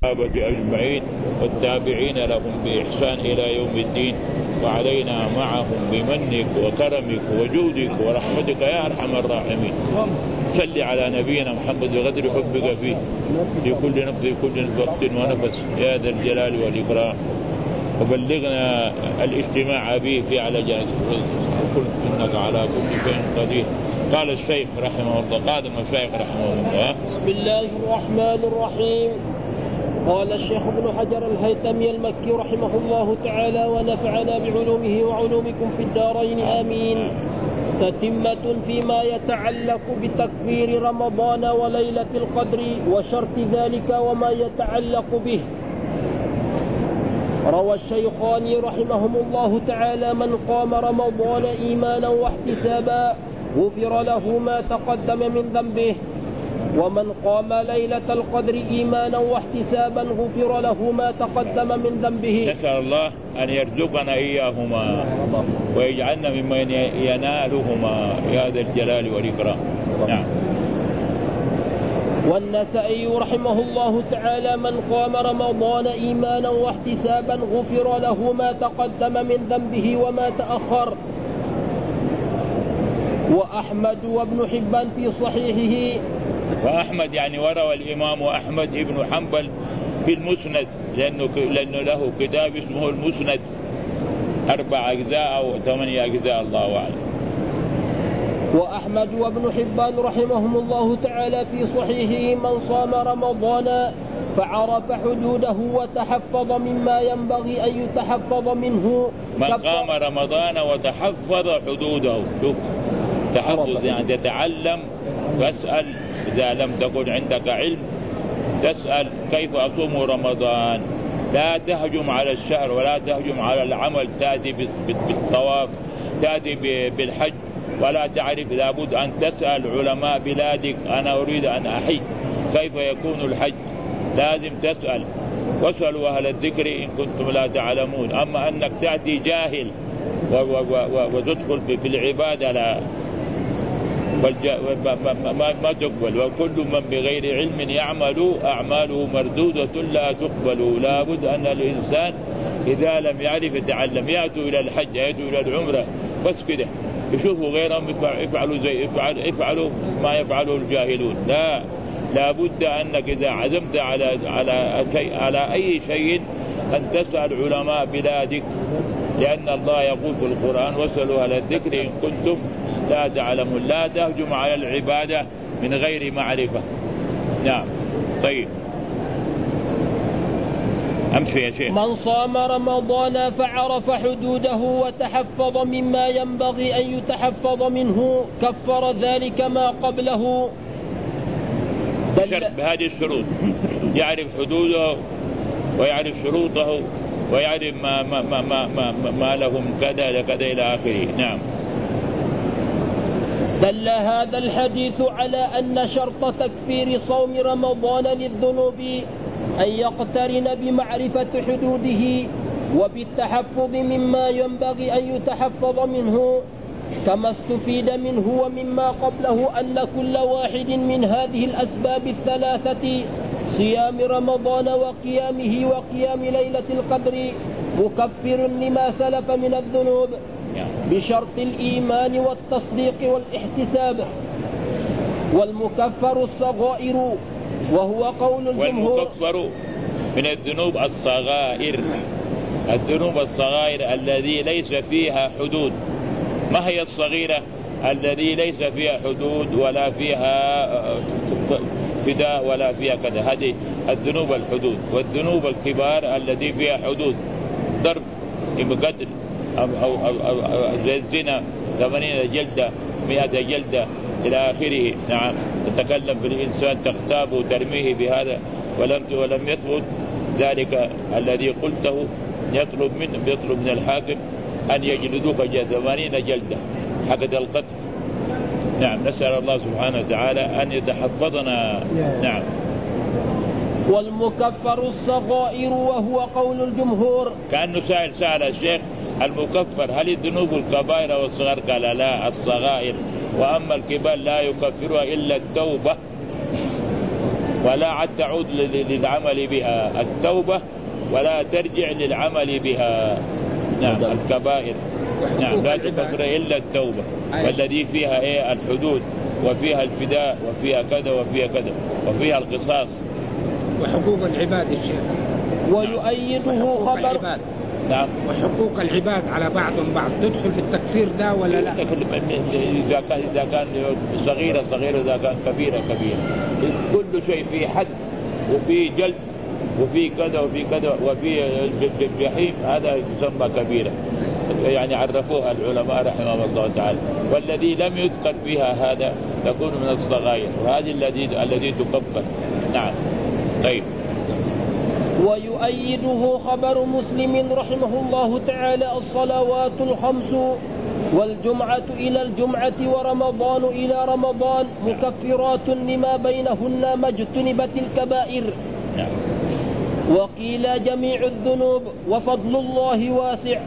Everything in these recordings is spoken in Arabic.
والصحابة أجمعين والتابعين لهم بإحسان إلى يوم الدين، وعلينا معهم بمنك وكرمك وجودك ورحمتك يا أرحم الراحمين. صل على نبينا محمد بقدر حبك فيه في كل نفس في كل وقت ونفس يا ذا الجلال والإكرام، وبلغنا الاجتماع به في على جنة قل إنك على كل شيء قدير. قال الشيخ رحمه الله، قال المشايخ رحمه الله: بسم الله الرحمن الرحيم. قال الشيخ ابن حجر الهيثمي المكي رحمه الله تعالى ونفعنا بعلومه وعلومكم في الدارين آمين. تتمة فيما يتعلق بتكبير رمضان وليلة القدر وشرط ذلك وما يتعلق به. روى الشيخان رحمهم الله تعالى: من قام رمضان إيمانا واحتسابا غفر له ما تقدم من ذنبه، ومن قام ليلة القدر إيمانا واحتسابا غفر له ما تقدم من ذنبه. نسأل الله أن يرزقنا إياهما ويجعلنا ممن ينالهما يا ذا الجلال والإكرام. نعم. والنسائي رحمه الله تعالى: من قام رمضان إيمانا واحتسابا غفر له ما تقدم من ذنبه وما تأخر. وأحمد وابن حبان في صحيحه. وأحمد يعني وروى الإمام أحمد ابن حنبل في المسند، لأنه له كتاب اسمه المسند، 4 أجزاء أو 8 أجزاء الله أعلم. وأحمد وابن حبان رحمهم الله تعالى في صحيحه: من صام رمضان فعرف حدوده وتحفظ مما ينبغي أن يتحفظ منه. من قام رمضان وتحفظ حدوده. تحفظ يعني تتعلم، واسأل إذا لم تكن عندك علم تسأل كيف أصوم رمضان. لا تهجم على الشهر ولا تهجم على العمل، تأتي بالطواف، تأتي بالحج ولا تعرف. لابد أن تسأل علماء بلادك: أنا أريد أن أحج، كيف يكون الحج؟ لازم تسأل، واسألوا أهل الذكر إن كنتم لا تعلمون. أما أنك تأتي جاهل وتدخل في العبادة لا، ما تقبل. وكل من بغير علم يعمل أعماله مردودة لا تقبل. لا بد أن الإنسان إذا لم يعرف يتعلم. يأتوا إلى الحج، يأتوا إلى العمرة بس كده، يشوفوا غيرهم يفعلوا ما يفعله الجاهلون. لا بد أنك إذا عزمت على أي شيء أن تسأل علماء بلادك، لأن الله يقول في القرآن: واسألوا أهل الذكر إن كنتم لا تعلمون. لا تهجم على العبادة من غير معرفة. نعم. طيب أمشي يا شيخ. من صام رمضان فعرف حدوده وتحفظ مما ينبغي أن يتحفظ منه كفر ذلك ما قبله. بهذه الشروط: يعرف حدوده ويعرف شروطه ويعرف ما لهم كذا كذا إلى آخره. نعم. دل هذا الحديث على أن شرط تكفير صوم رمضان للذنوب أن يقترن بمعرفة حدوده وبالتحفظ مما ينبغي أن يتحفظ منه، كما استفيد منه ومما قبله أن كل واحد من هذه الأسباب الثلاثة، صيام رمضان وقيامه وقيام ليلة القدر، مكفر لما سلف من الذنوب بشرط الإيمان والتصديق والاحتساب. والمكفر الصغائر وهو قول الجمهور. والمكفر من الذنوب الصغائر، الذنوب الصغائر الذي ليس فيها حدود. ما هي الصغيرة؟ الذي ليس فيها حدود ولا فيها فداء ولا فيها كذا، هذه الذنوب الحدود. والذنوب الكبار الذي فيها حدود، ضرب، قتل، أو زي الزنا 80 جلدة 100 جلدة إلى آخره. نعم. تتكلم في الإنسان تغتابه ترميه بهذا ولم يثبت ذلك الذي قلته، يطلب من الحاكم أن يجلدوك 80 جلدة حقد القتل. نعم. نسأل الله سبحانه وتعالى أن يتحفظنا. نعم. والمكفر الصغائر وهو قول الجمهور. كأنه سأل الشيخ: المكفر هل الذنوب الكبائر والصغار؟ قال لا، الصغائر، وأما الكبار لا يكفرها إلا التوبة. ولا عد تعود للعمل بها التوبة، ولا ترجع للعمل بها. نعم الكبائر نعم لا تكفر إلا التوبة، والذي فيها إيه الحدود، وفيها الفداء، وفيها كذا وفيها كذا، وفيها القصاص. وحقوق العباد الشيخ، ويؤيده خبر. نعم وحقوق العباد على بعضهم بعض تدخل في التكفير ده ولا لا؟ إذا كان صغيرة صغيرة، إذا كان كبيرة كبيرة، كل شيء فيه حد وفيه جلد وفيه كذا وفيه كذا وفيه الجحيم، هذا يسمى كبيرة، يعني عرفوها العلماء رحمهم الله تعالى. والذي لم يذكر فيها هذا تكون من الصغائر، وهذه الذي تكفر. نعم. طيب. ويؤيده خبر مسلم رحمه الله تعالى: الصلوات الخمس والجمعة إلى الجمعة ورمضان إلى رمضان مكفرات لما بينهن ما اجتنبت الكبائر. وقيل جميع الذنوب، وفضل الله واسع.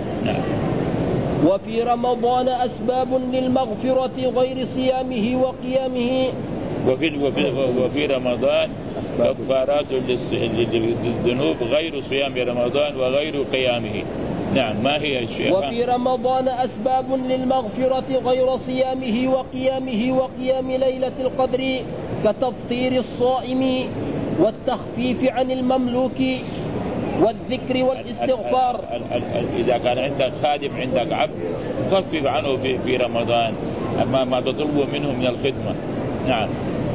وفي رمضان أسباب للمغفرة غير صيامه وقيامه. وفي رمضان كفارات للذنوب غير صيام رمضان وغير قيامه. نعم. ما هي الشيء؟ وفي رمضان أسباب للمغفرة غير صيامه وقيامه وقيام ليلة القدر، كتفطير الصائم والتخفيف عن المملوك والذكر والاستغفار. إذا كان عندك خادم، عندك عبد، خفف عنه في رمضان ما تطلبه منه من الخدمة. نعم.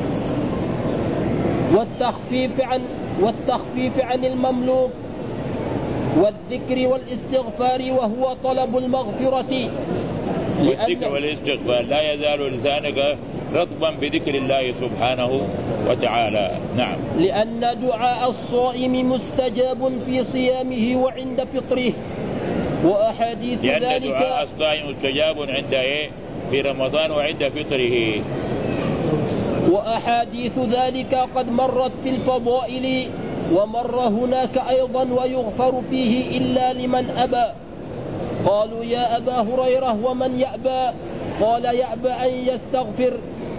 والتخفيف عن المملوك والذكر والاستغفار، وهو طلب المغفرة. والذكر والاستغفار لا يزال لسانك رطبا بذكر الله سبحانه وتعالى. نعم. لأن دعاء الصائم مستجاب في صيامه وعند فطره، وأحاديث ذلك. لأن دعاء الصائم مستجاب عند في رمضان وعند فطره. وأحاديث ذلك قد مرت في الفضائل، ومر هناك أيضا: ويغفر فيه إلا لمن أبى. قالوا: يا أبا هريرة ومن يأبى؟ قال: يأبى أن يستغفر.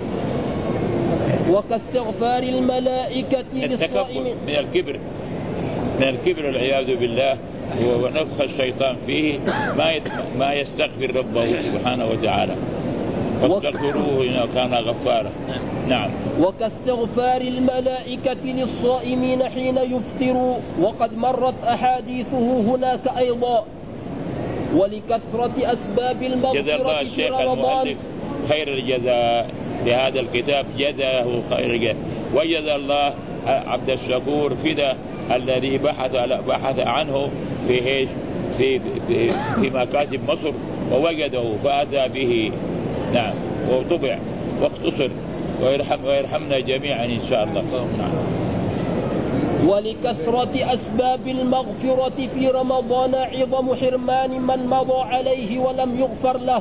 وكاستغفار الملائكة للصائم. من الكبر والعياذ بالله، ونفخ الشيطان فيه ما يستغفر ربه سبحانه وتعالى، واستغفروه إنه كان غفارا. نعم. وكاستغفار الملائكة للصائمين حين يفطروا، وقد مرت أحاديثه هناك أيضا. ولكثرة أسباب المغفرة في رمضان. خير الجزاء بهذا الكتاب، جزاه خير الجزاء. وجزى الله عبد الشكور فدا الذي بحث عنه في مكاتب مصر، ووجده فأتى به. نعم. وطبع واختصر، ويرحمنا جميعا إن شاء الله. نعم. ولكثرة أسباب المغفرة في رمضان عظم حرمان من مضى عليه ولم يغفر له.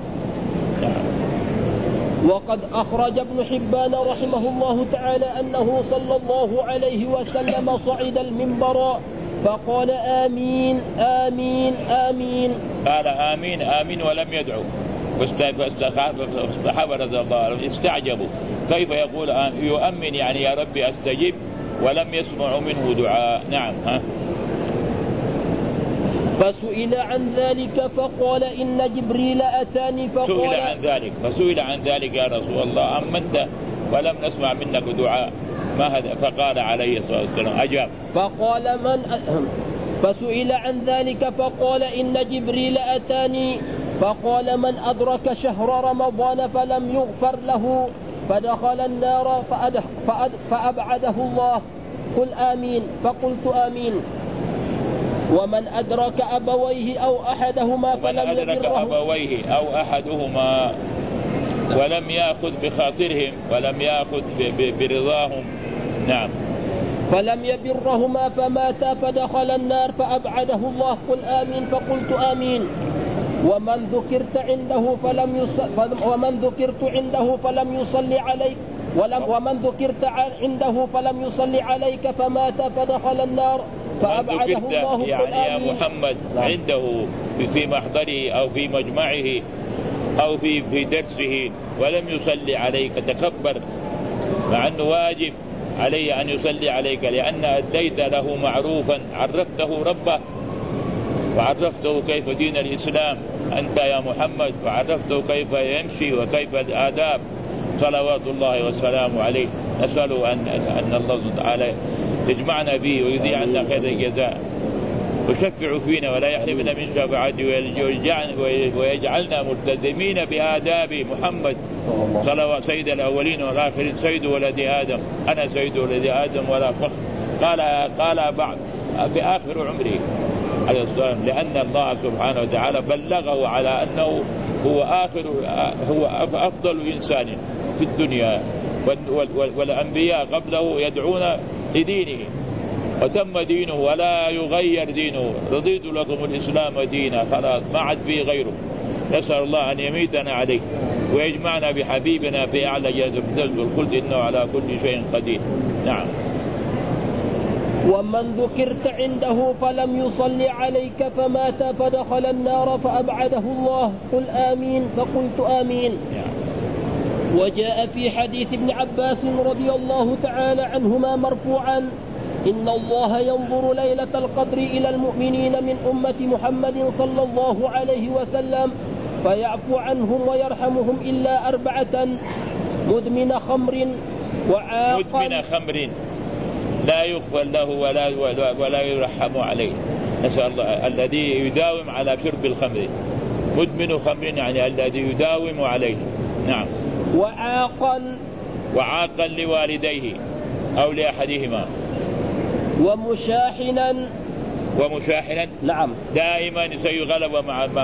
وقد أخرج ابن حبان رحمه الله تعالى أنه صلى الله عليه وسلم صعد المنبر فقال: آمين آمين آمين. قال آمين آمين ولم يدعو، فالصحابة رضي الله عنهم استعجبوا كيف يقول يؤمن، يعني يا ربي أستجب، ولم يسمعوا منه دعاء. نعم. فسئل عن ذلك فقال: إن جبريل أتاني فسئل عن ذلك يا رسول الله، أمنت ولم نسمع منك دعاء، ما هذا؟ فقال عليه الصلاة والسلام أجاب. فسئل عن ذلك فقال: إن جبريل أتاني فقال: من أدرك شهر رمضان فلم يغفر له فدخل النار فأبعده الله. قل آمين. فقلت آمين. ومن أدرك أبويه أو أحدهما ولم يأخذ بخاطرهم ولم يأخذ برضاهم. نعم. فلم يبرهما فماتا فدخل النار فأبعده الله. قل آمين. فقلت آمين. ومن ذكرت عنده فلم يصلي عليك ومن ذكرت عنده فلم يصلي عليك فمات فدخل النار فأبعده الله. يعني يا محمد عنده في محضره أو في مجمعه أو في درسه ولم يصلي عليك، تكبر مع أنه واجب علي أن يصلي عليك لأن أديت له معروفا، عرفته ربه وعرفته كيف دين الإسلام أنت يا محمد، وعرفته كيف يمشي وكيف الآداب، صلوات الله وسلامه عليه. نسأله أن الله تعالى يجمعنا به ويجزي عنا خير الجزاء ويشفع فينا ولا يحرمنا من شفاعته ويجعلنا ملتزمين بآداب محمد صلوات سيد الأولين والآخرين، سيد ولد آدم، أنا سيد ولد آدم ولا فخر. قال بعد في آخر عمره عليه الصلاة، لأن الله سبحانه وتعالى بلغه على أنه هو أفضل إنسان في الدنيا، والأنبياء قبله يدعون لدينه وتم دينه ولا يغير دينه، رضيت لكم الإسلام دينا، خلاص ما عاد فيه غيره. نسأل الله أن يميتنا عليه ويجمعنا بحبيبنا في أعلى جنة الفردوس والخلد إنه على كل شيء قدير. نعم. ومن ذكرت عنده فلم يصلي عليك فمات فدخل النار فأبعده الله، قل آمين، فقلت آمين. وجاء في حديث ابن عباس رضي الله تعالى عنهما مرفوعا: إن الله ينظر ليلة القدر إلى المؤمنين من أمة محمد صلى الله عليه وسلم فيعفو عنهم ويرحمهم إلا 4: مدمن خمر وعاقا. مدمن خمر لا يغفر له ولا يرحم عليه. نسأل الله الذي يداوم على شرب الخمر، مدمن خمر يعني الذي يداوم عليه. نعم. وعاقا لوالديه أو لأحدهما. ومشاحنا نعم دائما يسوي غلبة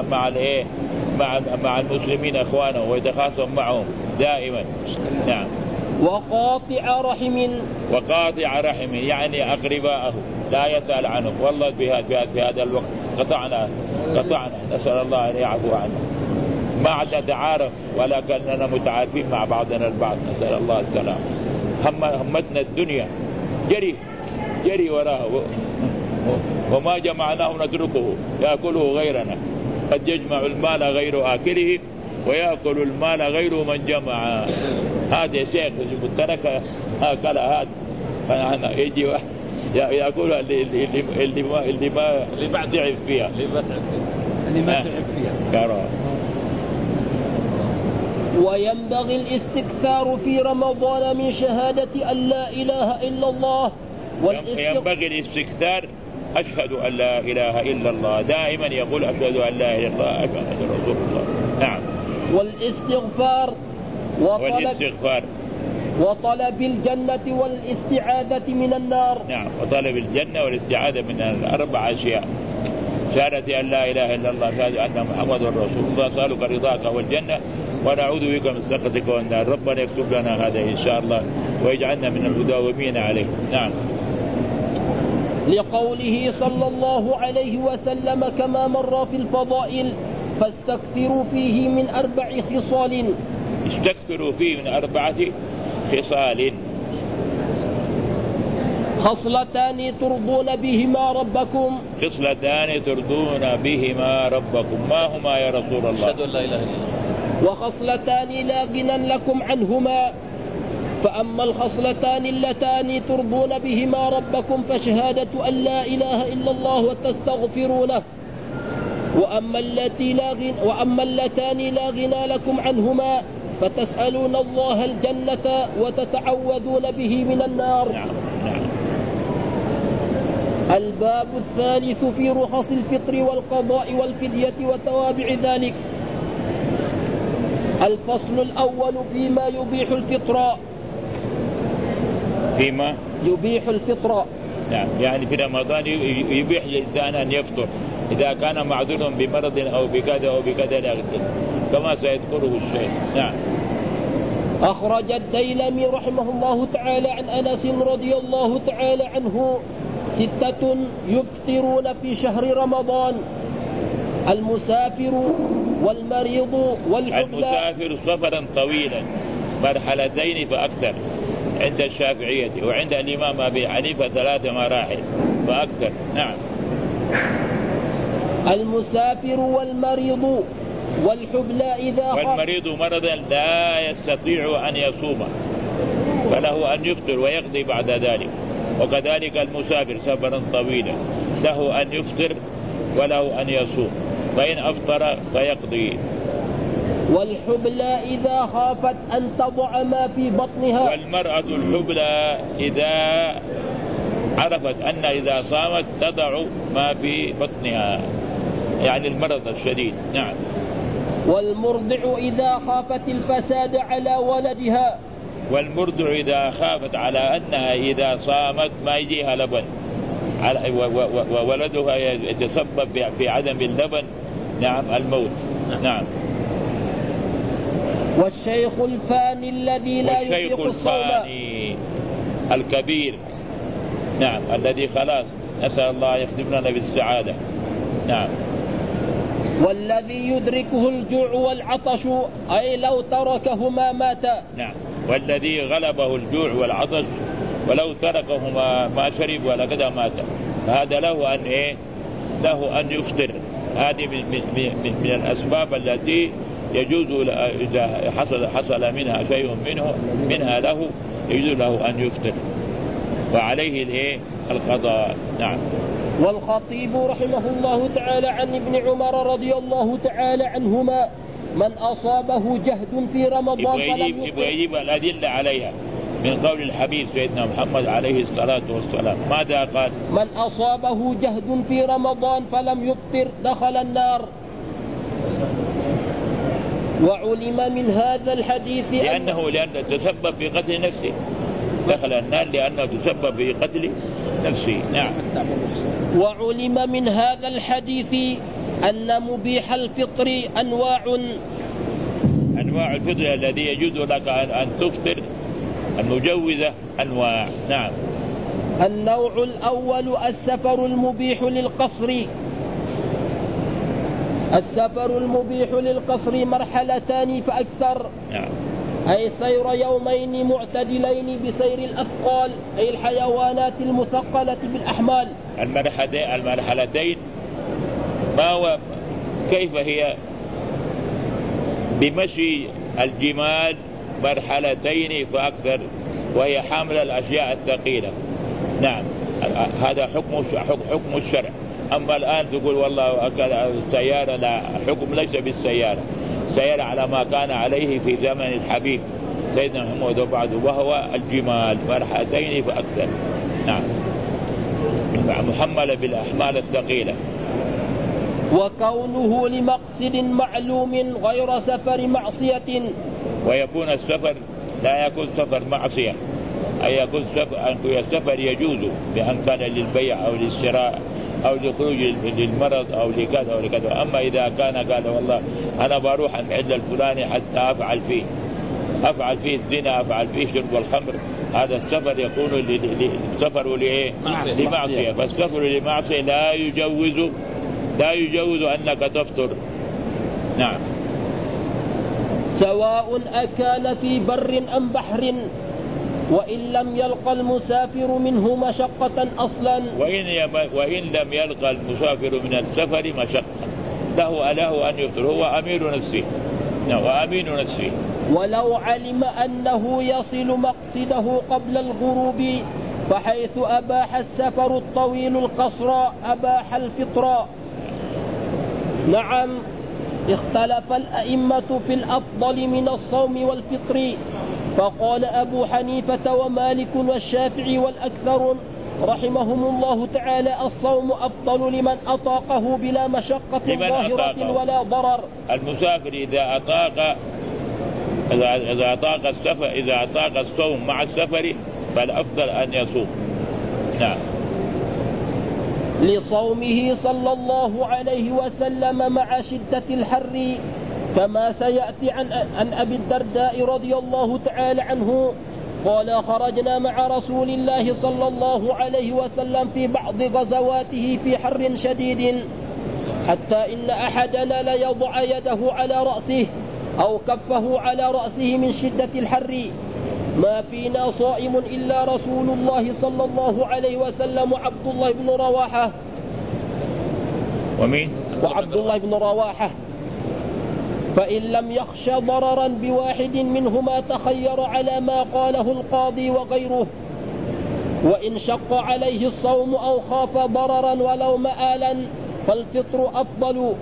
مع المسلمين اخوانه ويتخاصم معهم دائما. نعم. وقاطع رحم يعني اقرباءه لا يسأل عنهم، والله في هذا الوقت قطعنا نسأل الله ان يعفو عنا، ما عاد نتعارف ولا كأننا متعارفين مع بعضنا البعض، نسأل الله السلام. همتنا الدنيا جري وراه وما جمعناه نتركه يأكله غيرنا، قد يجمع المال غير آكله ويأكل المال غير من جمع. هذا يا شيخ ترك أكل هذا يجي يأكل اللي ما تعب فيها وينبغي الاستكثار في رمضان من شهادة أن لا إله إلا الله ينبغي الاستكثار، أشهد أن لا إله إلا الله، دائما يقول أشهد أن لا إله إلا الله أشهد أن رسول الله. نعم. والاستغفار وطلب الجنة والاستعاذة من النار. نعم. وطلب الجنة والاستعاذة من النار 4 أشياء: شهادة أن لا إله إلا الله، شهادة أن محمد رسول الله، سألك رضاك والجنة ونعوذ بك من سخطك والنار. ربنا يكتب لنا هذا إن شاء الله ويجعلنا من المداومين عليه. نعم. لقوله صلى الله عليه وسلم كما مر في الفضائل: فاستكثروا فيه من 4 خصال. استكثروا فيه من 4 خصال: خصلتان ترضون بهما ربكم. ما هما يا رسول الله؟ أشهد أن لا إله إلا الله. وخصلتان لا غنى لكم عنهما. فأما الخصلتان اللتان ترضون بهما ربكم فشهادة أن لا إله إلا الله وتستغفرونه. وأما اللتان لا غنى لكم عنهما فتسألون الله الجنة وتتعوذون به من النار. نعم. الباب الثالث في رخص الفطر والقضاء والفدية وتوابع ذلك. الفصل الأول فيما يبيح الفطر. نعم. يعني في رمضان يبيح الإنسان أن يفطر إذا كان معذور بمرض أو بكذا أو بكذا كما سيذكره الشيخ. نعم. أخرج الديلمي رحمه الله تعالى عن أنس رضي الله تعالى عنه 6 يفطرون في شهر رمضان: المسافر والمريض والحبلى. المسافر سفرا طويلا 2 فأكثر عند الشافعية، وعند الإمام أبي حنيفة 3 مراحل فأكثر. نعم. المسافر والمريض والحبلى إذا والمريض مرضا لا يستطيع أن يصوم فله أن يفطر ويقضي بعد ذلك. وكذلك المسافر سفرا طويلا له أن يفطر وله أن يصوم، فإن أفطر فيقضي. والحبلى إذا خافت أن تضع ما في بطنها. والمرأة الحبلى إذا عرفت أن إذا صامت تضع ما في بطنها، يعني المرض الشديد. نعم. والمرضع إذا خافت الفساد على ولدها. والمرضع إذا خافت على أنها إذا صامت ما يجيها لبن وولدها يتسبب في عدم اللبن، نعم، الموت. نعم. والشيخ الفاني الذي لا يطيق الصوم. والشيخ الفاني الكبير، نعم، الذي خلاص نسأل الله يخدمنا بالسعادة. نعم. والذي يدركه الجوع والعطش، أي لو تركهما مات. نعم. والذي غلبه الجوع والعطش ولو تركهما ما شرب ولا كذا مات، فهذا له أن له أن يفطر. هذه من الأسباب التي يجوز إذا حصل منها شيء منها له يجوز له أن يفطر وعليه القضاء. نعم. والخطيب رحمه الله تعالى عن ابن عمر رضي الله تعالى عنهما: من أصابه جهد في رمضان فلم يفطر. يجيب الأدلة عليها من قول الحبيب سيدنا محمد عليه الصلاة والسلام. ماذا قال؟ من أصابه جهد في رمضان فلم يفطر دخل النار. وعلم من هذا الحديث لأنه تسبب في قتل نفسه، دخل النار لأنه تسبب في قتل نفسه. نعم. وعلم من هذا الحديث أن مبيح الفطر أنواع الفطر الذي يجوز لك أن تفطر، المجوزة أنواع. نعم. النوع الأول السفر المبيح للقصر. السفر المبيح للقصر مرحلتان فأكثر. نعم. أي سير يومين معتدلين بسير الأثقال، أي الحيوانات المثقلة بالأحمال. المرحلتين كيف هي؟ بمشي الجمال مرحلتين فأكثر، وهي حامل الأشياء الثقيلة. نعم. هذا حكم الشرع. أما الآن تقول والله السيارة، لا، حكم ليس بالسيارة، السيارة على ما كان عليه في زمن الحبيب سيدنا محمد وبعده، وهو الجمال مرحلتين فأكثر. نعم. محملة بالأحمال الثقيلة. وكونه لمقصد معلوم غير سفر معصية. ويكون السفر لا يكون سفر معصية، أي يكون السفر يجوز بأن كان للبيع أو للشراء أو لخروج للمرض أو لكذا أو لكذا. أما إذا كان قال والله أنا بروح المحل الفلاني حتى أفعل فيه الزنا، أفعل فيه شرب الخمر، هذا السفر يكون سفر لمعصية. فالسفر لمعصية لا يجوز أنك تفطر. نعم. سواء أكان في بر أم بحر، وإن لم يلقى المسافر منه مشقة أصلا. وإن لم يلقى المسافر من السفر مشقة له أن يفطر، هو أمير نفسه. وأمين نفسه. ولو علم أنه يصل مقصده قبل الغروب، فحيث أباح السفر الطويل القصر أباح الفطر. نعم. اختلف الأئمة في الأفضل من الصوم والفطر، فقال أبو حنيفة ومالك والشافعي والأكثر رحمهم الله تعالى: الصوم أفضل لمن أطاقه بلا مشقة ظاهرة ولا ضرر. المسافر إذا أطاق الصوم مع السفر فالأفضل أن يصوم. نعم. لصومه صلى الله عليه وسلم مع شدة الحر، كما سيأتي عن أبي الدرداء رضي الله تعالى عنه قال: خرجنا مع رسول الله صلى الله عليه وسلم في بعض غزواته في حر شديد، حتى إن أحدنا ليضع يده على رأسه أو كفه على رأسه من شدة الحر. ما فينا صائم إلا رسول الله صلى الله عليه وسلم وعبد الله بن رواحة. ومين؟ وعبد الله بن رواحة. فإن لم يخش ضررا بواحد منهما تخير على ما قاله القاضي وغيره. وإن شق عليه الصوم أو خاف ضررا ولو مآلا فالفطر أفضل.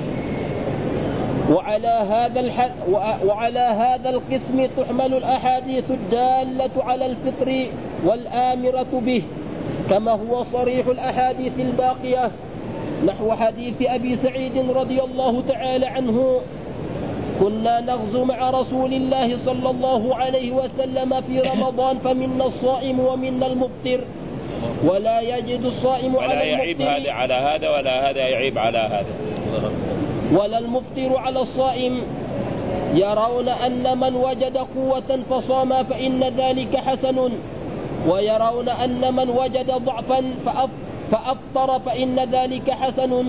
وعلى هذا القسم تحمل الأحاديث الدالة على الفطر والآمرة به، كما هو صريح الأحاديث الباقية، نحو حديث أبي سعيد رضي الله تعالى عنه: كنا نغزو مع رسول الله صلى الله عليه وسلم في رمضان فمنا الصائم ومنا المفطر ولا يجد الصائم ولا يعيب هذا على هذا ولا هذا يعيب على هذا ولا المفطر على الصائم. يرون أن من وجد قوة فصام فإن ذلك حسن، ويرون أن من وجد ضعفا فأفطر فإن ذلك حسن.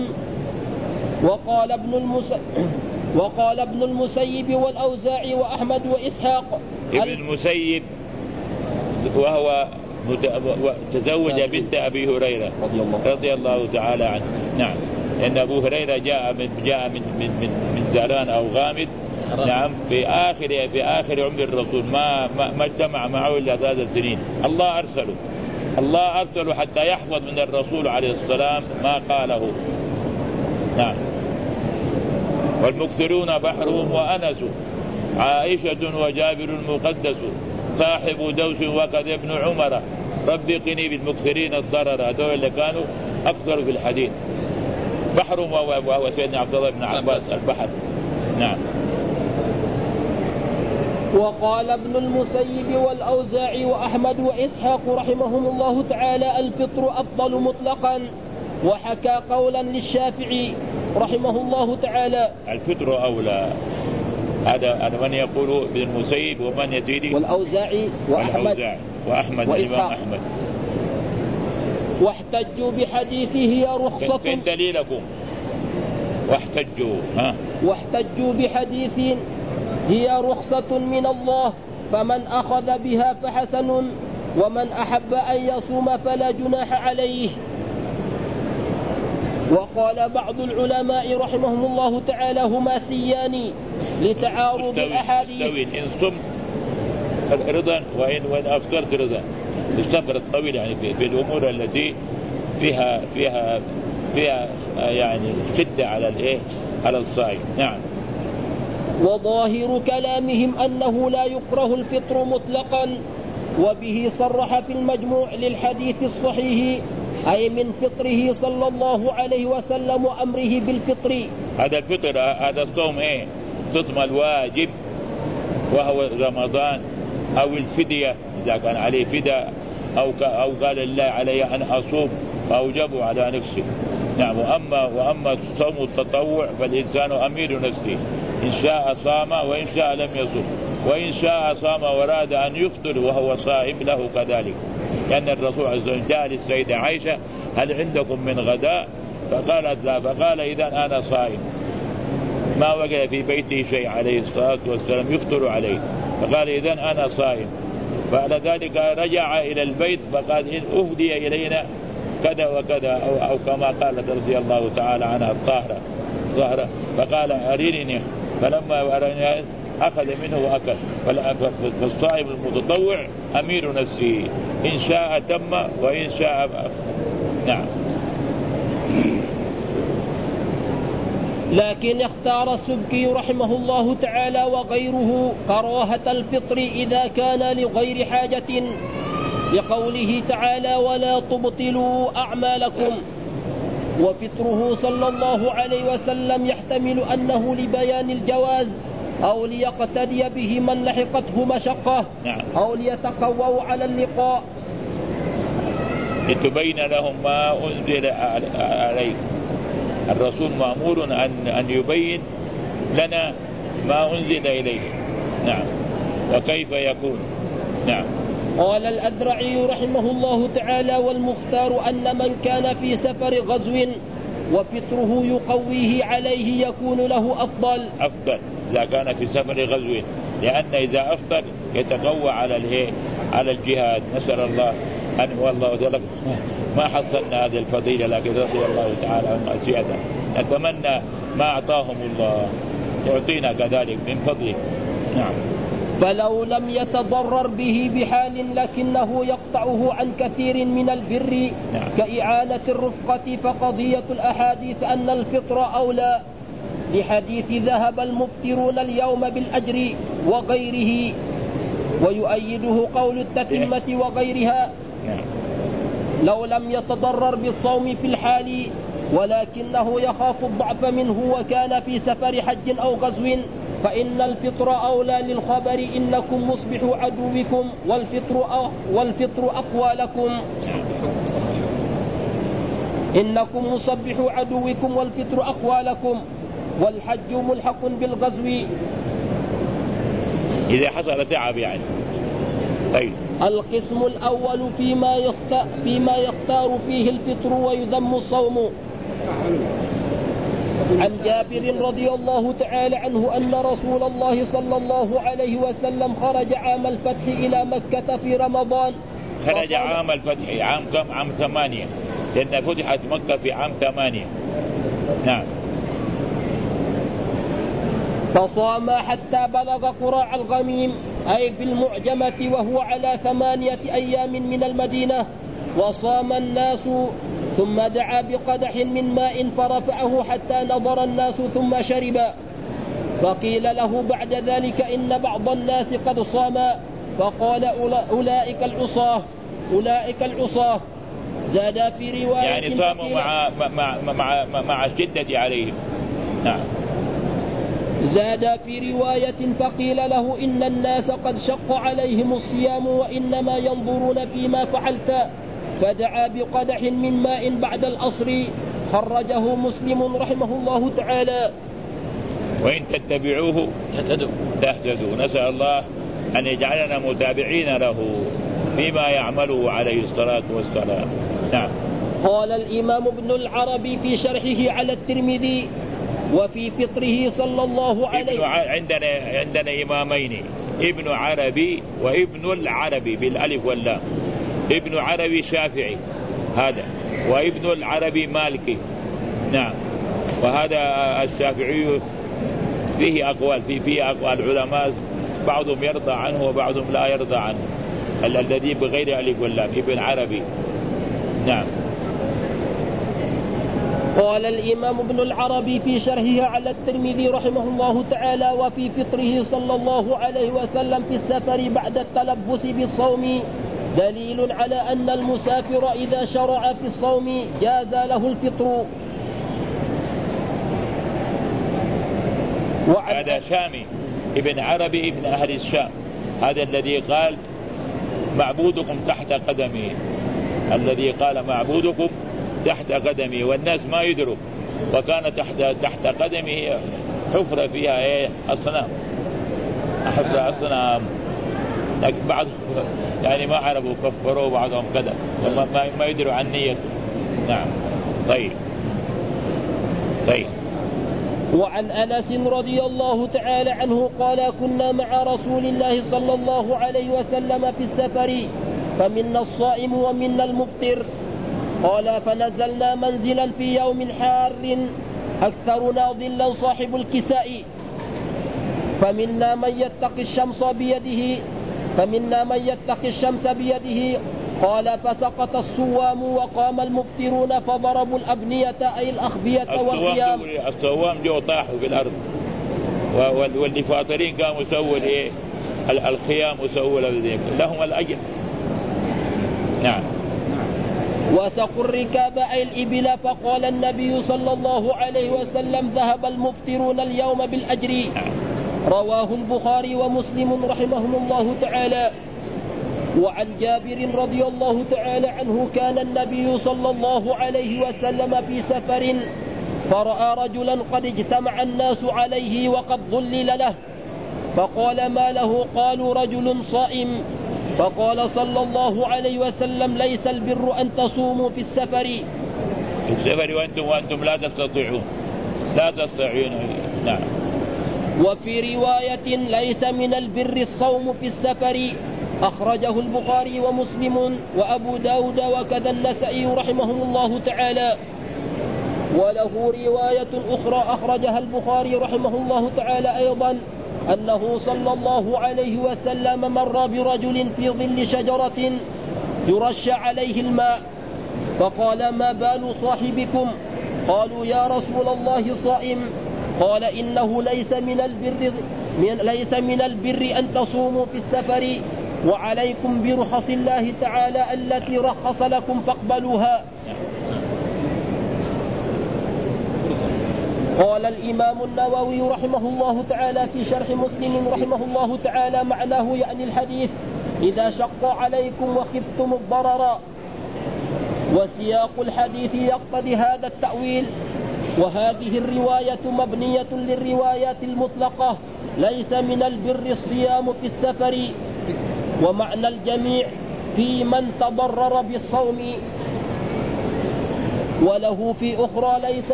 وقال ابن المسيب والأوزاعي وأحمد وإسحاق. ابن المسيب وهو تزوج بنت أبي هريرة رضي الله تعالى عنه. نعم، لأن أبو هريرة جاء من زهران أو غامد. نعم، في آخر عمر الرسول ما اجتمع معه إلا 3 سنين. الله أرسله حتى يحفظ من الرسول عليه السلام ما قاله. نعم. والمكثرون بحرهم وأنس، عائشة وجابر المقدس، صاحب دوس وقد ابن عمر، ربي قني بالمكثرين الضرر. هذول اللي كانوا أكثر في الحديث. بحرهم وهو سيدنا عبد الله بن عباس البحر. نعم. وقال ابن المسيب والأوزاعي وأحمد وإسحاق رحمهم الله تعالى: الفطر أفضل مطلقا. وحكى قولا للشافعي رحمه الله تعالى: الفطر أولى. هذا من يقول ابن المسيب ومن يسيدي والأوزاعي وأحمد وإسحاق. أحمد. واحتجوا بحديثه هي رخصة. من دليلكم؟ واحتجوا بحديث هي رخصة من الله، فمن أخذ بها فحسن، ومن أحب أن يصوم فلا جناح عليه. وقال بعض العلماء رحمهم الله تعالى: هما سيان لتعارض الأحاديث. إن صمت رضا وإن أفطرت رضا. السفر الطويل يعني في الأمور التي فيها يعني شدة على الصائم. نعم. وظاهر كلامهم أنه لا يكره الفطر مطلقا، وبه صرح في المجموع للحديث الصحيح، أي من فطره صلى الله عليه وسلم وأمره بالفطر. هذا الفطر، هذا الصوم صوم الواجب وهو رمضان، أو الفدية إذا كان عليه فداء، أو قال الله علي أن أصوم فأوجبه على نفسه. نعم. وأما صوم التطوع فالإنسان أمير نفسه، إن شاء صام وإن شاء لم يصوم، وإن شاء صام وراد أن يفطر وهو صائم له كذلك. لأن الرسول عليه الصلاة والسلام جاء للسيدة عائشة: هل عندكم من غداء؟ فقالت لا. فقال: إذا أنا صائم. ما وجد في بيته شيء عليه الصلاة والسلام يفطر عليه، فقال: إذا أنا صائم. فعلى ذلك رجع إلى البيت فقال: إن أهدي إلينا كذا وكذا، أو كما قالت رضي الله تعالى عنها الطاهرة. فقال: أريني. فلما أراني أخذ منه وأكل. فالصائم المتطوع أمير نفسه، إن شاء تم وإن شاء أفطر. نعم. لكن اختار السبكي رحمه الله تعالى وغيره كراهة الفطر إذا كان لغير حاجة، لقوله تعالى: ولا تبطلوا أعمالكم. وفطره صلى الله عليه وسلم يحتمل أنه لبيان الجواز، أو ليقتدي به من لحقته مشقة، أو ليتقووا على اللقاء، لتبين لهم ما أنزل عليه. الرسول مأمور أن يبين لنا ما أنزل إليه. نعم. وكيف يكون. نعم. قال الأذرعي رحمه الله تعالى: والمختار أن من كان في سفر غزو وفطره يقويه عليه يكون له أفضل إذا كان في سفر غزو، لأن إذا أفطر يتقوى على الجهاد. نسأل الله أن والله تعالى ما حصلنا هذه الفضيلة، لكن رضي الله تعالى عن أسيادنا. نتمنى ما أعطاهم الله. يعطينا كذلك من فضله. نعم. فلو لم يتضرر به بحال لكنه يقطعه عن كثير من البر كإعانة الرفقة، فقضية الأحاديث أن الفطر أولى، لحديث ذهب المفطرون اليوم بالأجر وغيره، ويؤيده قول التتمة وغيرها لو لم يتضرر بالصوم في الحال ولكنه يخاف الضعف منه وكان في سفر حج أو غزو فإن الفطر أولى للخبر إنكم مصبحوا عدوكم والفطر أقوى لكم. إنكم مصبحوا عدوكم والفطر أقوى لكم، والحج ملحق بالغزو إذا حصل تعب يعني. طيب. القسم الأول فيما يختار فيه الفطر ويذم الصوم. عن جابر رضي الله تعالى عنه أن رسول الله صلى الله عليه وسلم خرج عام الفتح إلى مكة في رمضان. خرج عام الفتح عام كم؟ عام 8، لأن فتحت مكة في عام 8. نعم. فصام حتى بلغ قراع الغميم أي في المعجمة وهو على 8 أيام من المدينة، وصام الناس ثم دعا بقدح من ماء فرفعه حتى نظر الناس ثم شرب، فقيل له بعد ذلك إن بعض الناس قد صام، فقال أولئك العصاة. زاد في رواية يعني صاموا مع الشدة عليهم. نعم. زاد في رواية فقيل له إن الناس قد شق عليهم الصيام وإنما ينظرون فيما فعلت، فدعا بقدح من ماء بعد العصر. خرجه مسلم رحمه الله تعالى. وإن تتبعوه تهتدوا. نسأل الله أن يجعلنا متابعين له فيما يعمله عليه الصلاة والسلام. نعم. قال الإمام ابن العربي في شرحه على الترمذي وفي فطره صلى الله عليه عندنا إمامين، ابن عربي وابن العربي بالألف واللام. ابن عربي شافعي هذا، وابن العربي مالكي. نعم. وهذا الشافعي فيه أقوال، فيه أقوال العلماء، بعضهم يرضى عنه وبعضهم لا يرضى عنه، الذي بغير ألف واللام ابن عربي. نعم. قال الإمام ابن العربي في شرحه على الترمذي رحمه الله تعالى وفي فطره صلى الله عليه وسلم في السفر بعد التلبس بالصوم دليل على أن المسافر إذا شرع في الصوم جاز له الفطر. هذا شامي ابن عربي ابن أهل الشام، هذا الذي قال معبودكم تحت قدمي، الذي قال معبودكم تحت قدمي، والناس ما يدروا، وكان تحت قدمه حفرة فيها أصنام، حفرة أصنام، لكن بعض يعني ما عرفوا كفروا بعضهم كذا ما يدروا عن نيته. نعم. طيب. وعن أنس رضي الله تعالى عنه قال كنا مع رسول الله صلى الله عليه وسلم في السفر فمنا الصائم ومنا المفطر، قال فنزلنا منزلا في يوم حار أكثرنا ظلا صاحب الكساء، فمنا من يتقي الشمس بيده، قال فسقط الصوام وقام المفطرون فضربوا الأبنية أي الأخبية والخيام. الصوام جو طاحوا في الأرض، واللي فاطرين قاموا سووا الخيام وسووا لهم الأجر. نعم. وسقوا الركاب أي الإبل، فقال النبي صلى الله عليه وسلم ذهب المفطرون اليوم بالأجر. رواه البخاري ومسلم رحمهم الله تعالى. وعن جابر رضي الله تعالى عنه كان النبي صلى الله عليه وسلم في سفر فرأى رجلا قد اجتمع الناس عليه وقد ظلل له، فقال ما له؟ قالوا رجل صائم، فقال صلى الله عليه وسلم ليس البر أن تصوموا في السفر وأنتم لا تستطيعون. نعم. وفي رواية ليس من البر الصوم في السفر، أخرجه البخاري ومسلم وأبو داود وكذا النسائي رحمهم الله تعالى. وله رواية أخرى أخرجها البخاري رحمه الله تعالى أيضا أنه صلى الله عليه وسلم مر برجل في ظل شجرة يرش عليه الماء فقال ما بال صاحبكم؟ قالوا يا رسول الله صائم. قال إنه ليس من البر أن تصوموا في السفر وعليكم برخص الله تعالى التي رخص لكم فاقبلوها. قال الإمام النووي رحمه الله تعالى في شرح مسلم رحمه الله تعالى معناه يعني الحديث إذا شق عليكم وخفتم الضرر. وسياق الحديث يقتضي هذا التأويل. وهذه الرواية مبنية للروايات المطلقة ليس من البر الصيام في السفر. ومعنى الجميع في من تضرر بالصوم. وله في أخرى ليس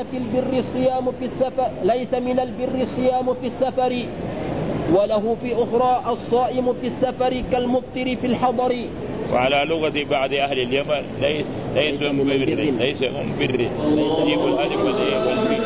من البر الصيام في السفر. وله في أخرى الصائم في السفر كالمفطر في الحضر. وعلى لغة بعض أهل اليمن ليس من بر يجيب الألف والباء